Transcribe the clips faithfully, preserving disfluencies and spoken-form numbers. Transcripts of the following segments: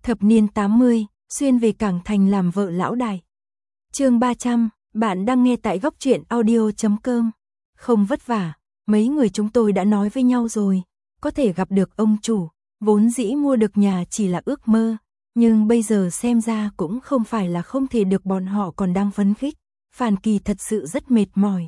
Thập niên tám mươi, xuyên về Cảng Thành làm vợ lão đại. Chương ba trăm, bạn đang nghe tại góc truyện audio chấm com. Không vất vả, mấy người chúng tôi đã nói với nhau rồi, có thể gặp được ông chủ, vốn dĩ mua được nhà chỉ là ước mơ, nhưng bây giờ xem ra cũng không phải là không thể được, bọn họ còn đang phấn khích. Phàn Kỳ thật sự rất mệt mỏi.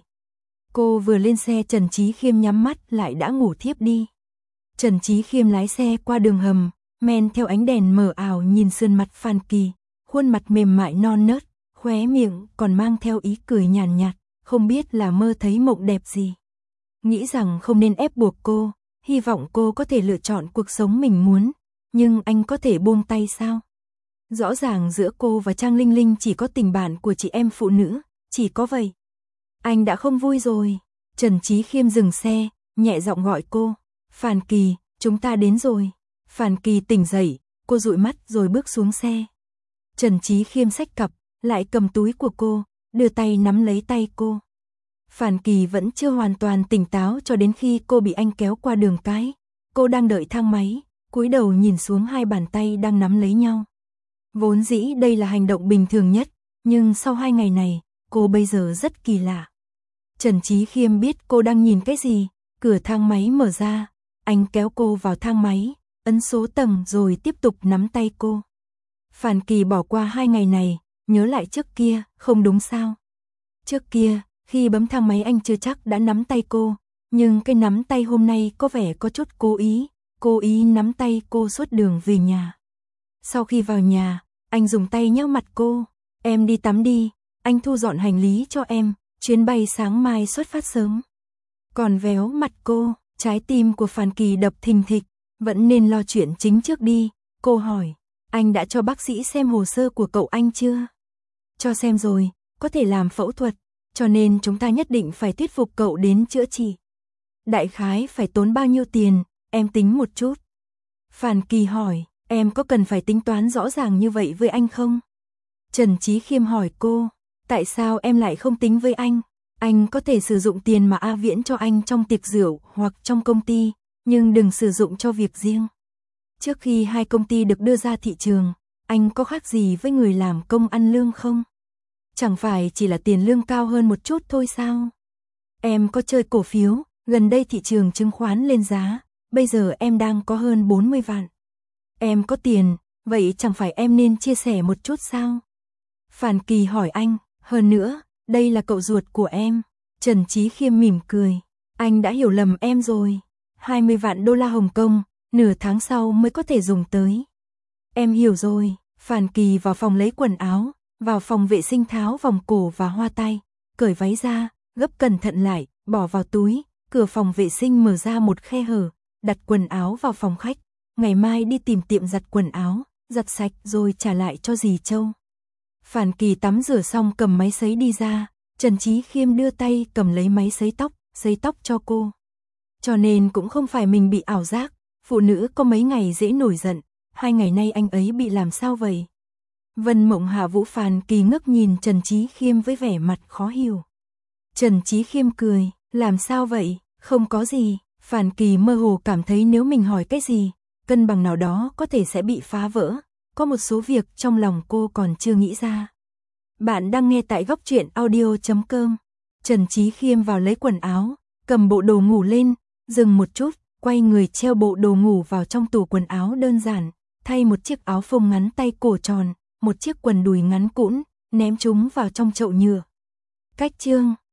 Cô vừa lên xe Trần Chí Khiêm nhắm mắt lại đã ngủ thiếp đi. Trần Chí Khiêm lái xe qua đường hầm, men theo ánh đèn mờ ảo nhìn sườn mặt Phàn Kỳ, khuôn mặt mềm mại non nớt, khóe miệng còn mang theo ý cười nhàn nhạt, không biết là mơ thấy mộng đẹp gì. Nghĩ rằng không nên ép buộc cô, hy vọng cô có thể lựa chọn cuộc sống mình muốn, nhưng anh có thể buông tay sao? Rõ ràng giữa cô và Trang Linh Linh chỉ có tình bạn của chị em phụ nữ, chỉ có vậy. Anh đã không vui rồi. Trần Chí Khiêm dừng xe, nhẹ giọng gọi cô. Phàn Kỳ, chúng ta đến rồi. Phàn Kỳ tỉnh dậy, cô dụi mắt rồi bước xuống xe. Trần Chí Khiêm xách cặp, lại cầm túi của cô, đưa tay nắm lấy tay cô. Phàn Kỳ vẫn chưa hoàn toàn tỉnh táo cho đến khi cô bị anh kéo qua đường cái. Cô đang đợi thang máy, cúi đầu nhìn xuống hai bàn tay đang nắm lấy nhau. Vốn dĩ đây là hành động bình thường nhất, nhưng sau hai ngày này, cô bây giờ rất kỳ lạ. Trần Chí Khiêm biết cô đang nhìn cái gì, cửa thang máy mở ra, anh kéo cô vào thang máy, ấn số tầng rồi tiếp tục nắm tay cô. Phàn Kỳ bỏ qua hai ngày này, nhớ lại trước kia, không đúng sao? Trước kia, khi bấm thang máy anh chưa chắc đã nắm tay cô, nhưng cái nắm tay hôm nay có vẻ có chút cố ý, cố ý nắm tay cô suốt đường về nhà. Sau khi vào nhà, anh dùng tay nhắc mặt cô, em đi tắm đi, anh thu dọn hành lý cho em, chuyến bay sáng mai xuất phát sớm. Còn véo mặt cô, trái tim của Phàn Kỳ đập thình thịch, vẫn nên lo chuyện chính trước đi. Cô hỏi, anh đã cho bác sĩ xem hồ sơ của cậu anh chưa? Cho xem rồi, có thể làm phẫu thuật, cho nên chúng ta nhất định phải thuyết phục cậu đến chữa trị. Đại khái phải tốn bao nhiêu tiền, em tính một chút. Phàn Kỳ hỏi, em có cần phải tính toán rõ ràng như vậy với anh không? Trần Chí Khiêm hỏi cô, tại sao em lại không tính với anh? Anh có thể sử dụng tiền mà A Viễn cho anh trong tiệc rượu hoặc trong công ty, nhưng đừng sử dụng cho việc riêng. Trước khi hai công ty được đưa ra thị trường, anh có khác gì với người làm công ăn lương không? Chẳng phải chỉ là tiền lương cao hơn một chút thôi sao? Em có chơi cổ phiếu, gần đây thị trường chứng khoán lên giá, bây giờ em đang có hơn bốn mươi vạn. Em có tiền, vậy chẳng phải em nên chia sẻ một chút sao? Phàn Kỳ hỏi anh, hơn nữa, đây là cậu ruột của em. Trần Chí Khiêm mỉm cười, anh đã hiểu lầm em rồi. hai mươi vạn đô la Hồng Kông, nửa tháng sau mới có thể dùng tới. Em hiểu rồi. Phàn Kỳ vào phòng lấy quần áo, vào phòng vệ sinh tháo vòng cổ và hoa tai, cởi váy ra, gấp cẩn thận lại, bỏ vào túi, cửa phòng vệ sinh mở ra một khe hở, đặt quần áo vào phòng khách, ngày mai đi tìm tiệm giặt quần áo, giặt sạch rồi trả lại cho dì Châu. Phàn Kỳ tắm rửa xong cầm máy sấy đi ra, Trần Chí Khiêm đưa tay cầm lấy máy sấy tóc, sấy tóc cho cô. Cho nên cũng không phải mình bị ảo giác, phụ nữ có mấy ngày dễ nổi giận, hai ngày nay anh ấy bị làm sao vậy? Vân Mộng Hạ Vũ. Phàn Kỳ ngước nhìn Trần Chí Khiêm với vẻ mặt khó hiểu. Trần Chí Khiêm cười, làm sao vậy? Không có gì. Phàn Kỳ mơ hồ cảm thấy nếu mình hỏi cái gì, cân bằng nào đó có thể sẽ bị phá vỡ. Có một số việc trong lòng cô còn chưa nghĩ ra. Bạn đang nghe tại góc truyện audio chấm com. Trần Chí Khiêm vào lấy quần áo, cầm bộ đồ ngủ lên, dừng một chút, quay người treo bộ đồ ngủ vào trong tủ quần áo đơn giản, thay một chiếc áo phông ngắn tay cổ tròn, một chiếc quần đùi ngắn cũn, ném chúng vào trong chậu nhựa. Cách chương